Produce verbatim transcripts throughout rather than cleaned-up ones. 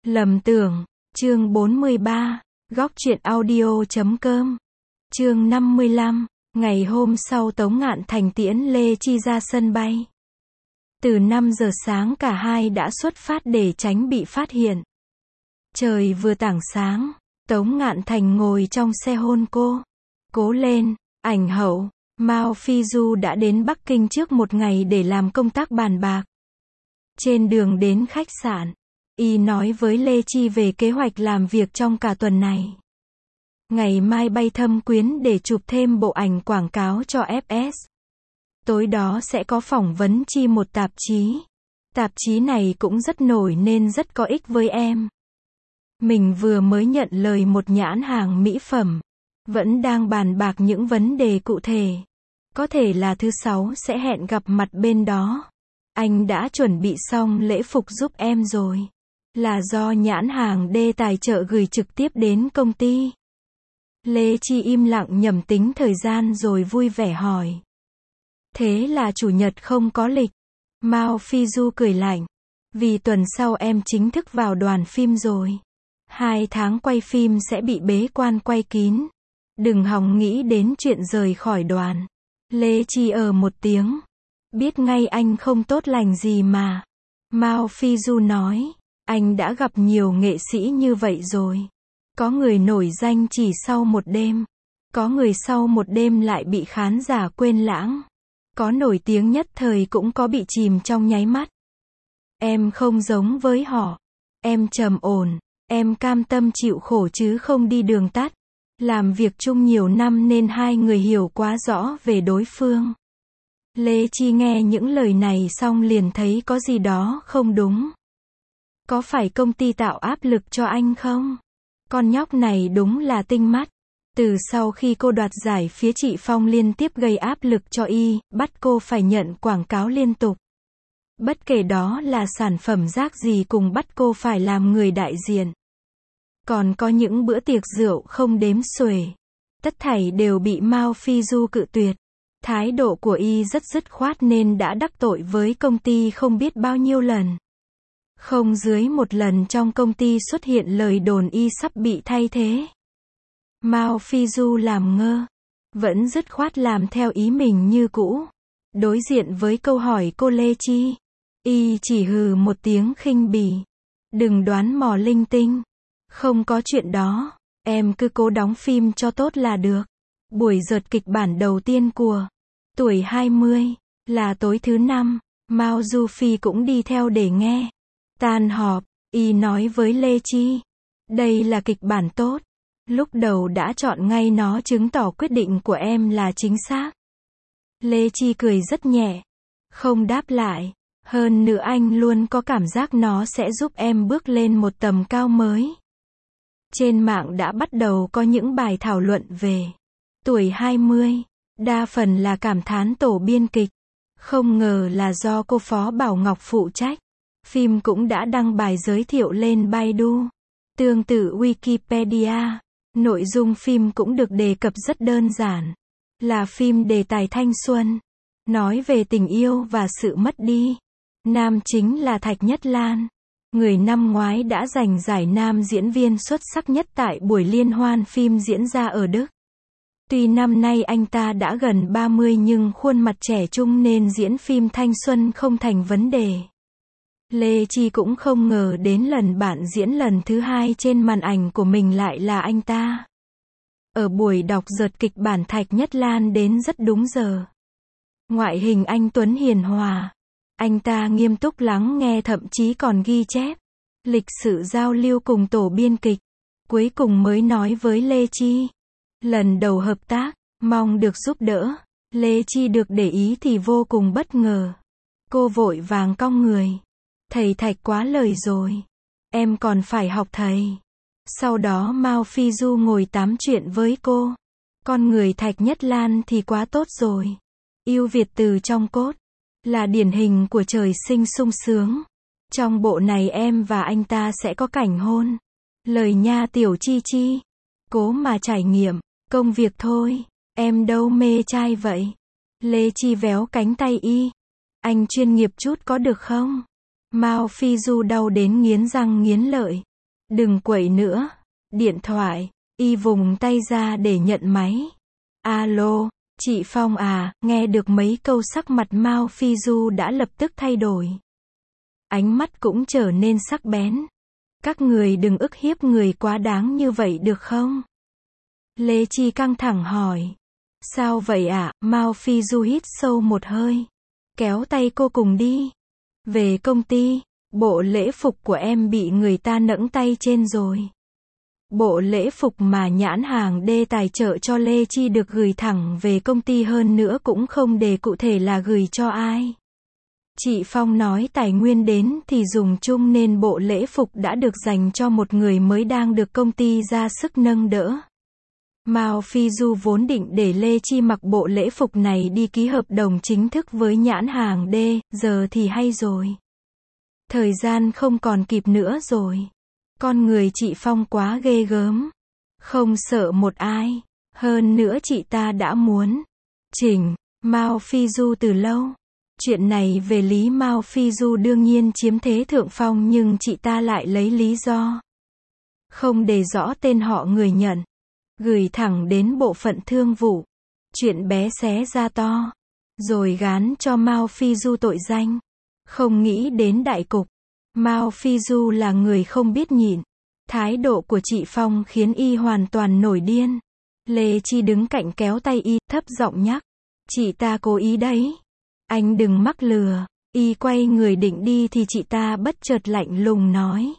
Lầm tưởng, chương bốn mươi ba, góc truyện audio chấm com. Chương năm mươi lăm, ngày hôm sau Tống Ngạn Thành tiễn Lê Chi ra sân bay. Từ năm giờ sáng cả hai đã xuất phát để tránh bị phát hiện. Trời vừa tảng sáng, Tống Ngạn Thành ngồi trong xe hôn cô. Cố lên, ảnh hậu. Mao Phi Du đã đến Bắc Kinh trước một ngày để làm công tác bàn bạc. Trên đường đến khách sạn, y nói với Lê Chi về kế hoạch làm việc trong cả tuần này. Ngày mai bay Thâm Quyến để chụp thêm bộ ảnh quảng cáo cho ép ét. Tối đó sẽ có phỏng vấn Chi một tạp chí. Tạp chí này cũng rất nổi nên rất có ích với em. Mình vừa mới nhận lời một nhãn hàng mỹ phẩm. Vẫn đang bàn bạc những vấn đề cụ thể. Có thể là thứ sáu sẽ hẹn gặp mặt bên đó. Anh đã chuẩn bị xong lễ phục giúp em rồi. Là do nhãn hàng D tài trợ gửi trực tiếp đến công ty. Lê Chi im lặng nhẩm tính thời gian rồi vui vẻ hỏi. Thế là chủ nhật không có lịch. Mao Phi Du cười lạnh. Vì tuần sau em chính thức vào đoàn phim rồi. Hai tháng quay phim sẽ bị bế quan quay kín. Đừng hòng nghĩ đến chuyện rời khỏi đoàn. Lê Chi ờ một tiếng. Biết ngay anh không tốt lành gì mà. Mao Phi Du nói. Anh đã gặp nhiều nghệ sĩ như vậy rồi. Có người nổi danh chỉ sau một đêm. Có người sau một đêm lại bị khán giả quên lãng. Có nổi tiếng nhất thời cũng có bị chìm trong nháy mắt. Em không giống với họ. Em trầm ổn. Em cam tâm chịu khổ chứ không đi đường tắt. Làm việc chung nhiều năm nên hai người hiểu quá rõ về đối phương. Lê Chi nghe những lời này xong liền thấy có gì đó không đúng. Có phải công ty tạo áp lực cho anh không? Con nhóc này đúng là tinh mắt. Từ sau khi cô đoạt giải phía chị Phong liên tiếp gây áp lực cho y, bắt cô phải nhận quảng cáo liên tục. Bất kể đó là sản phẩm rác gì cùng bắt cô phải làm người đại diện. Còn có những bữa tiệc rượu không đếm xuể. Tất thảy đều bị Mao Phi Du cự tuyệt. Thái độ của y rất dứt khoát nên đã đắc tội với công ty không biết bao nhiêu lần. Không dưới một lần trong công ty xuất hiện lời đồn y sắp bị thay thế. Mao Phi Du làm ngơ. Vẫn dứt khoát làm theo ý mình như cũ. Đối diện với câu hỏi cô Lê Chi. Y chỉ hừ một tiếng khinh bỉ. Đừng đoán mò linh tinh. Không có chuyện đó. Em cứ cố đóng phim cho tốt là được. Buổi dợt kịch bản đầu tiên của tuổi hai mươi là tối thứ năm. Mao Du Phi cũng đi theo để nghe. Tan họp, y nói với Lê Chi. Đây là kịch bản tốt. Lúc đầu đã chọn ngay nó chứng tỏ quyết định của em là chính xác. Lê Chi cười rất nhẹ. Không đáp lại. Hơn nữa anh luôn có cảm giác nó sẽ giúp em bước lên một tầm cao mới. Trên mạng đã bắt đầu có những bài thảo luận về tuổi hai mươi. Đa phần là cảm thán tổ biên kịch. Không ngờ là do cô Phó Bảo Ngọc phụ trách. Phim cũng đã đăng bài giới thiệu lên Baidu. Tương tự Wikipedia. Nội dung phim cũng được đề cập rất đơn giản. Là phim đề tài thanh xuân. Nói về tình yêu và sự mất đi. Nam chính là Thạch Nhất Lan. Người năm ngoái đã giành giải nam diễn viên xuất sắc nhất tại buổi liên hoan phim diễn ra ở Đức. Tuy năm nay anh ta đã gần ba mươi nhưng khuôn mặt trẻ trung nên diễn phim thanh xuân không thành vấn đề. Lê Chi cũng không ngờ đến lần bạn diễn lần thứ hai trên màn ảnh của mình lại là anh ta. Ở buổi đọc dợt kịch bản Thạch Nhất Lan đến rất đúng giờ. Ngoại hình anh tuấn hiền hòa. Anh ta nghiêm túc lắng nghe thậm chí còn ghi chép. Lịch sử giao lưu cùng tổ biên kịch. Cuối cùng mới nói với Lê Chi. Lần đầu hợp tác, mong được giúp đỡ. Lê Chi được để ý thì vô cùng bất ngờ. Cô vội vàng cong người. Thầy Thạch quá lời rồi. Em còn phải học thầy. Sau đó Mao Phi Du ngồi tám chuyện với cô. Con người Thạch Nhất Lan thì quá tốt rồi. Yêu Việt từ trong cốt. Là điển hình của trời sinh sung sướng. Trong bộ này em và anh ta sẽ có cảnh hôn. Lời nha Tiểu Chi Chi. Cố mà trải nghiệm. Công việc thôi. Em đâu mê trai vậy. Lê Chi véo cánh tay y. Anh chuyên nghiệp chút có được không? Mao Phi Du đau đến nghiến răng nghiến lợi. Đừng quậy nữa. Điện thoại. Y vùng tay ra để nhận máy. Alo, chị Phong à, nghe được mấy câu sắc mặt Mao Phi Du đã lập tức thay đổi. Ánh mắt cũng trở nên sắc bén. Các người đừng ức hiếp người quá đáng như vậy được không? Lê Chi căng thẳng hỏi. Sao vậy ạ? À? Mao Phi Du hít sâu một hơi. Kéo tay cô cùng đi. Về công ty, bộ lễ phục của em bị người ta nẫng tay trên rồi. Bộ lễ phục mà nhãn hàng D tài trợ cho Lê Chi được gửi thẳng về công ty, hơn nữa cũng không đề cụ thể là gửi cho ai. Chị Phong nói tài nguyên đến thì dùng chung nên bộ lễ phục đã được dành cho một người mới đang được công ty ra sức nâng đỡ. Mao Phi Du vốn định để Lê Chi mặc bộ lễ phục này đi ký hợp đồng chính thức với nhãn hàng D, giờ thì hay rồi. Thời gian không còn kịp nữa rồi. Con người chị Phong quá ghê gớm. Không sợ một ai. Hơn nữa chị ta đã muốn chỉnh Mao Phi Du từ lâu. Chuyện này về lý Mao Phi Du đương nhiên chiếm thế thượng phong, nhưng chị ta lại lấy lý do không đề rõ tên họ người nhận, gửi thẳng đến bộ phận thương vụ. Chuyện bé xé ra to, rồi gán cho Mao Phi Du tội danh. Không nghĩ đến đại cục. Mao Phi Du là người không biết nhịn. Thái độ của chị Phong khiến y hoàn toàn nổi điên. Lê Chi đứng cạnh kéo tay y, thấp giọng nhắc. Chị ta cố ý đấy. Anh đừng mắc lừa. Y quay người định đi thì chị ta bất chợt lạnh lùng nói.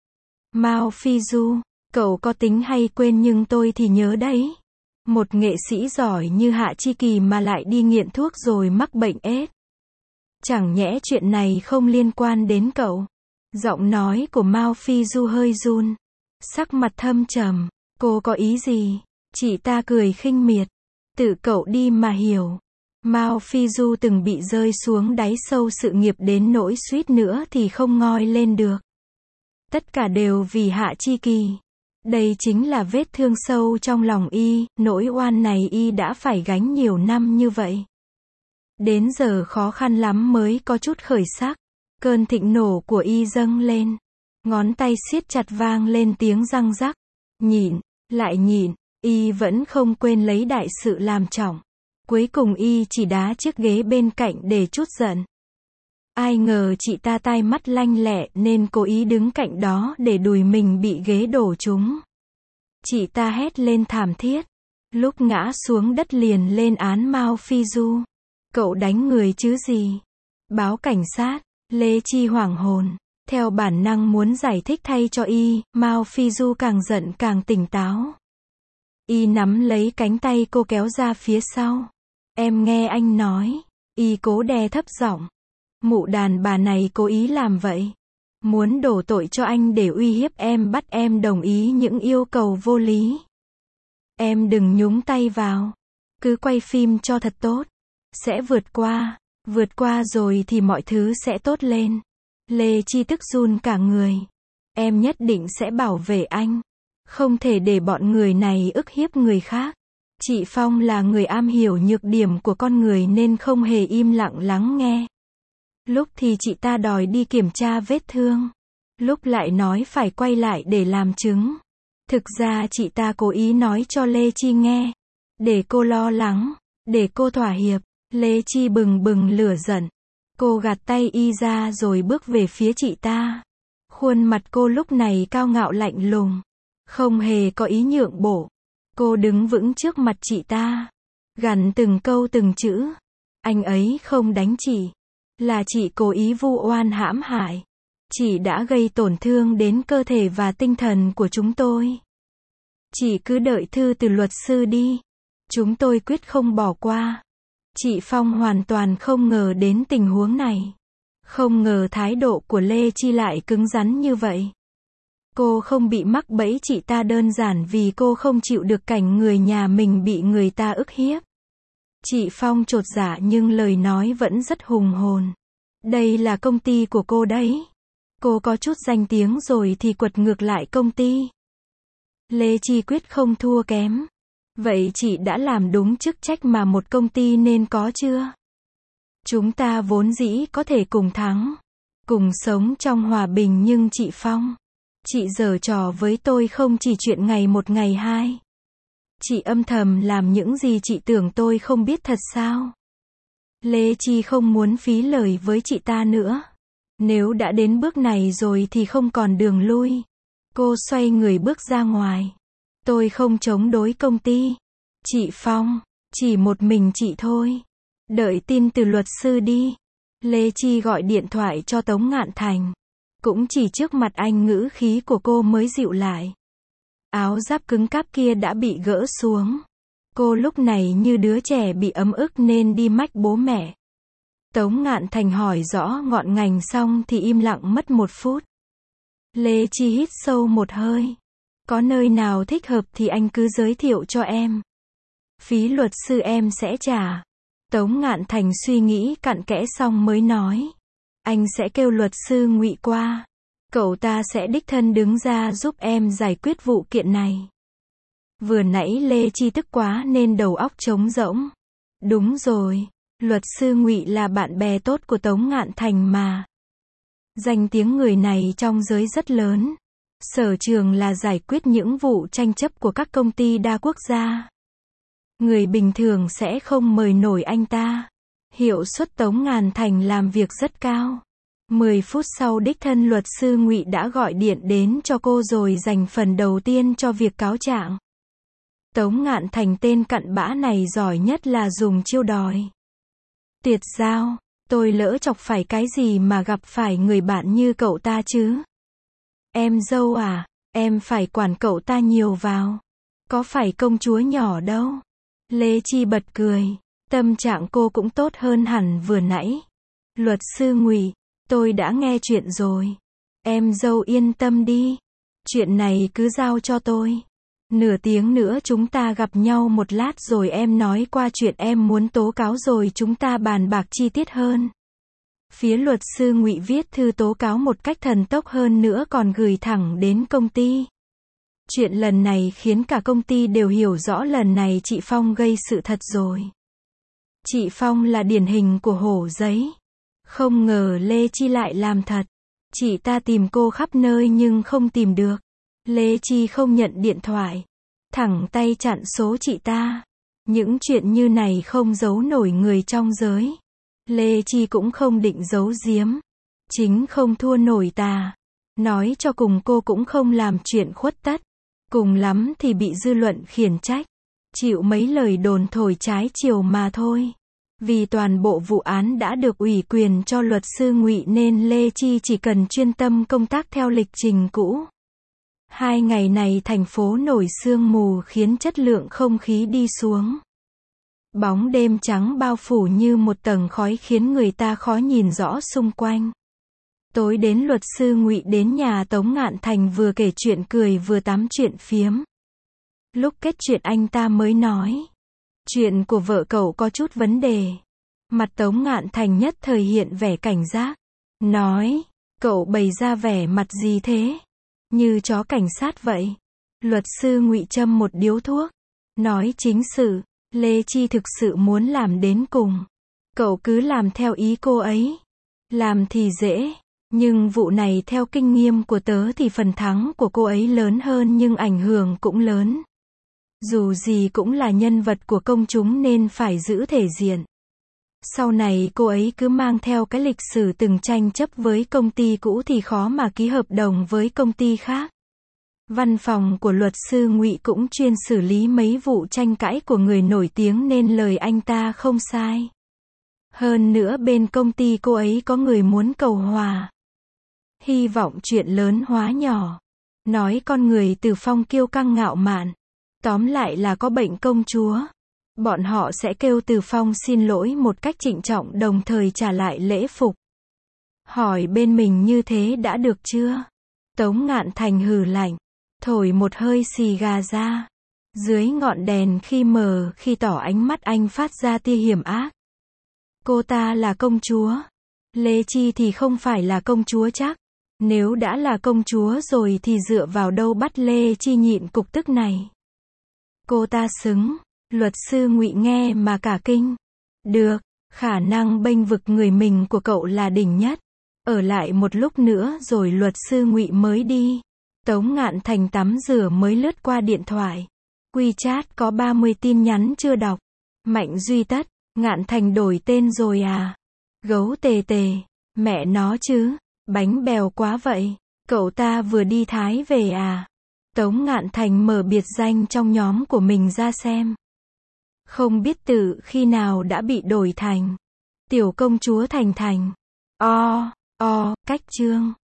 Mao Phi Du, cậu có tính hay quên nhưng tôi thì nhớ đấy. Một nghệ sĩ giỏi như Hạ Chi Kỳ mà lại đi nghiện thuốc rồi mắc bệnh ết. Chẳng nhẽ chuyện này không liên quan đến cậu? Giọng nói của Mao Phi Du hơi run. Sắc mặt thâm trầm. Cô có ý gì? Chị ta cười khinh miệt. Tự cậu đi mà hiểu. Mao Phi Du từng bị rơi xuống đáy sâu sự nghiệp đến nỗi suýt nữa thì không ngoi lên được. Tất cả đều vì Hạ Chi Kỳ. Đây chính là vết thương sâu trong lòng y, nỗi oan này y đã phải gánh nhiều năm như vậy. Đến giờ khó khăn lắm mới có chút khởi sắc. Cơn thịnh nổ của y dâng lên. Ngón tay siết chặt vang lên tiếng răng rắc. Nhịn, lại nhịn, y vẫn không quên lấy đại sự làm trọng. Cuối cùng y chỉ đá chiếc ghế bên cạnh để trút giận. Ai ngờ chị ta tai mắt lanh lẹ nên cố ý đứng cạnh đó để đùi mình bị ghế đổ trúng. Chị ta hét lên thảm thiết. Lúc ngã xuống đất liền lên án Mao Phi Du. Cậu đánh người chứ gì? Báo cảnh sát. Lê Chi hoảng hồn. Theo bản năng muốn giải thích thay cho y, Mao Phi Du càng giận càng tỉnh táo. Y nắm lấy cánh tay cô kéo ra phía sau. Em nghe anh nói. Y cố đè thấp giọng. Mụ đàn bà này cố ý làm vậy. Muốn đổ tội cho anh để uy hiếp em, bắt em đồng ý những yêu cầu vô lý. Em đừng nhúng tay vào. Cứ quay phim cho thật tốt. Sẽ vượt qua. Vượt qua rồi thì mọi thứ sẽ tốt lên. Lê Chi tức run cả người. Em nhất định sẽ bảo vệ anh. Không thể để bọn người này ức hiếp người khác. Chị Phong là người am hiểu nhược điểm của con người nên không hề im lặng lắng nghe. Lúc thì chị ta đòi đi kiểm tra vết thương. Lúc lại nói phải quay lại để làm chứng. Thực ra chị ta cố ý nói cho Lê Chi nghe. Để cô lo lắng. Để cô thỏa hiệp. Lê Chi bừng bừng lửa giận. Cô gạt tay y ra rồi bước về phía chị ta. Khuôn mặt cô lúc này cao ngạo lạnh lùng. Không hề có ý nhượng bộ. Cô đứng vững trước mặt chị ta. Gằn từng câu từng chữ. Anh ấy không đánh chị. Là chị cố ý vu oan hãm hại. Chị đã gây tổn thương đến cơ thể và tinh thần của chúng tôi. Chị cứ đợi thư từ luật sư đi. Chúng tôi quyết không bỏ qua. Chị Phong hoàn toàn không ngờ đến tình huống này. Không ngờ thái độ của Lê Chi lại cứng rắn như vậy. Cô không bị mắc bẫy chị ta đơn giản vì cô không chịu được cảnh người nhà mình bị người ta ức hiếp. Chị Phong chột dạ nhưng lời nói vẫn rất hùng hồn. Đây là công ty của cô đấy. Cô có chút danh tiếng rồi thì quật ngược lại công ty. Lê Chi quyết không thua kém. Vậy chị đã làm đúng chức trách mà một công ty nên có chưa? Chúng ta vốn dĩ có thể cùng thắng. Cùng sống trong hòa bình nhưng chị Phong. Chị giở trò với tôi không chỉ chuyện ngày một ngày hai. Chị âm thầm làm những gì chị tưởng tôi không biết thật sao? Lê Chi không muốn phí lời với chị ta nữa. Nếu đã đến bước này rồi thì không còn đường lui. Cô xoay người bước ra ngoài. Tôi không chống đối công ty. Chị Phong, chỉ một mình chị thôi. Đợi tin từ luật sư đi. Lê Chi gọi điện thoại cho Tống Ngạn Thành. Cũng chỉ trước mặt anh ngữ khí của cô mới dịu lại. Áo giáp cứng cáp kia đã bị gỡ xuống. Cô lúc này như đứa trẻ bị ấm ức nên đi mách bố mẹ. Tống Ngạn Thành hỏi rõ ngọn ngành xong thì im lặng mất một phút. Lê Chi hít sâu một hơi. Có nơi nào thích hợp thì anh cứ giới thiệu cho em. Phí luật sư em sẽ trả. Tống Ngạn Thành suy nghĩ cặn kẽ xong mới nói. Anh sẽ kêu luật sư Ngụy qua. Cậu ta sẽ đích thân đứng ra giúp em giải quyết vụ kiện này. Vừa nãy Lê Chi tức quá nên đầu óc trống rỗng. Đúng rồi, luật sư Ngụy là bạn bè tốt của Tống Ngạn Thành mà. Danh tiếng người này trong giới rất lớn. Sở trường là giải quyết những vụ tranh chấp của các công ty đa quốc gia. Người bình thường sẽ không mời nổi anh ta. Hiệu suất Tống Ngạn Thành làm việc rất cao. mười phút sau đích thân luật sư Ngụy đã gọi điện đến cho cô rồi dành phần đầu tiên cho việc cáo trạng. Tống Ngạn Thành tên cặn bã này giỏi nhất là dùng chiêu đòi. Tiệt giao, tôi lỡ chọc phải cái gì mà gặp phải người bạn như cậu ta chứ? Em dâu à, em phải quản cậu ta nhiều vào. Có phải công chúa nhỏ đâu. Lê Chi bật cười. Tâm trạng cô cũng tốt hơn hẳn vừa nãy. Luật sư Ngụy, tôi đã nghe chuyện rồi. Em dâu yên tâm đi. Chuyện này cứ giao cho tôi. Nửa tiếng nữa chúng ta gặp nhau một lát rồi em nói qua chuyện em muốn tố cáo rồi chúng ta bàn bạc chi tiết hơn. Phía luật sư Ngụy viết thư tố cáo một cách thần tốc hơn nữa còn gửi thẳng đến công ty. Chuyện lần này khiến cả công ty đều hiểu rõ lần này chị Phong gây sự thật rồi. Chị Phong là điển hình của hổ giấy. Không ngờ Lê Chi lại làm thật. Chị ta tìm cô khắp nơi nhưng không tìm được. Lê Chi không nhận điện thoại. Thẳng tay chặn số chị ta. Những chuyện như này không giấu nổi người trong giới. Lê Chi cũng không định giấu giếm. Chính không thua nổi tà. Nói cho cùng cô cũng không làm chuyện khuất tất. Cùng lắm thì bị dư luận khiển trách. Chịu mấy lời đồn thổi trái chiều mà thôi. Vì toàn bộ vụ án đã được ủy quyền cho luật sư Ngụy nên Lê Chi chỉ cần chuyên tâm công tác theo lịch trình cũ. Hai ngày này thành phố nổi sương mù khiến chất lượng không khí đi xuống. Bóng đêm trắng bao phủ như một tầng khói khiến người ta khó nhìn rõ xung quanh. Tối đến luật sư Ngụy đến nhà Tống Ngạn Thành vừa kể chuyện cười vừa tám chuyện phiếm. Lúc kết chuyện anh ta mới nói. Chuyện của vợ cậu có chút vấn đề. Mặt Tống Ngạn Thành nhất thời hiện vẻ cảnh giác. Nói, cậu bày ra vẻ mặt gì thế? Như chó cảnh sát vậy. Luật sư Ngụy châm một điếu thuốc. Nói chính sự, Lê Chi thực sự muốn làm đến cùng. Cậu cứ làm theo ý cô ấy. Làm thì dễ. Nhưng vụ này theo kinh nghiệm của tớ thì phần thắng của cô ấy lớn hơn nhưng ảnh hưởng cũng lớn. Dù gì cũng là nhân vật của công chúng nên phải giữ thể diện. Sau này cô ấy cứ mang theo cái lịch sử từng tranh chấp với công ty cũ thì khó mà ký hợp đồng với công ty khác. Văn phòng của luật sư Ngụy cũng chuyên xử lý mấy vụ tranh cãi của người nổi tiếng nên lời anh ta không sai. Hơn nữa bên công ty cô ấy có người muốn cầu hòa. Hy vọng chuyện lớn hóa nhỏ. Nói con người Từ Phong kiêu căng ngạo mạn. Tóm lại là có bệnh công chúa. Bọn họ sẽ kêu Từ Phong xin lỗi một cách trịnh trọng đồng thời trả lại lễ phục. Hỏi bên mình như thế đã được chưa? Tống Ngạn Thành hừ lạnh. Thổi một hơi xì gà ra. Dưới ngọn đèn khi mờ khi tỏ ánh mắt anh phát ra tia hiểm ác. Cô ta là công chúa. Lê Chi thì không phải là công chúa chắc. Nếu đã là công chúa rồi thì dựa vào đâu bắt Lê Chi nhịn cục tức này. Cô ta xứng. Luật sư Ngụy nghe mà cả kinh. Được, khả năng bênh vực người mình của cậu là đỉnh nhất. Ở lại một lúc nữa rồi luật sư Ngụy mới đi. Tống Ngạn Thành tắm rửa mới lướt qua điện thoại. WeChat có ba mươi tin nhắn chưa đọc. Mạnh Duy Tất, Ngạn Thành đổi tên rồi à? Gấu tề tề, mẹ nó chứ, bánh bèo quá vậy. Cậu ta vừa đi Thái về à? Tống Ngạn Thành mở biệt danh trong nhóm của mình ra xem. Không biết từ khi nào đã bị đổi thành Tiểu công chúa Thành Thành. O, o, cách chương.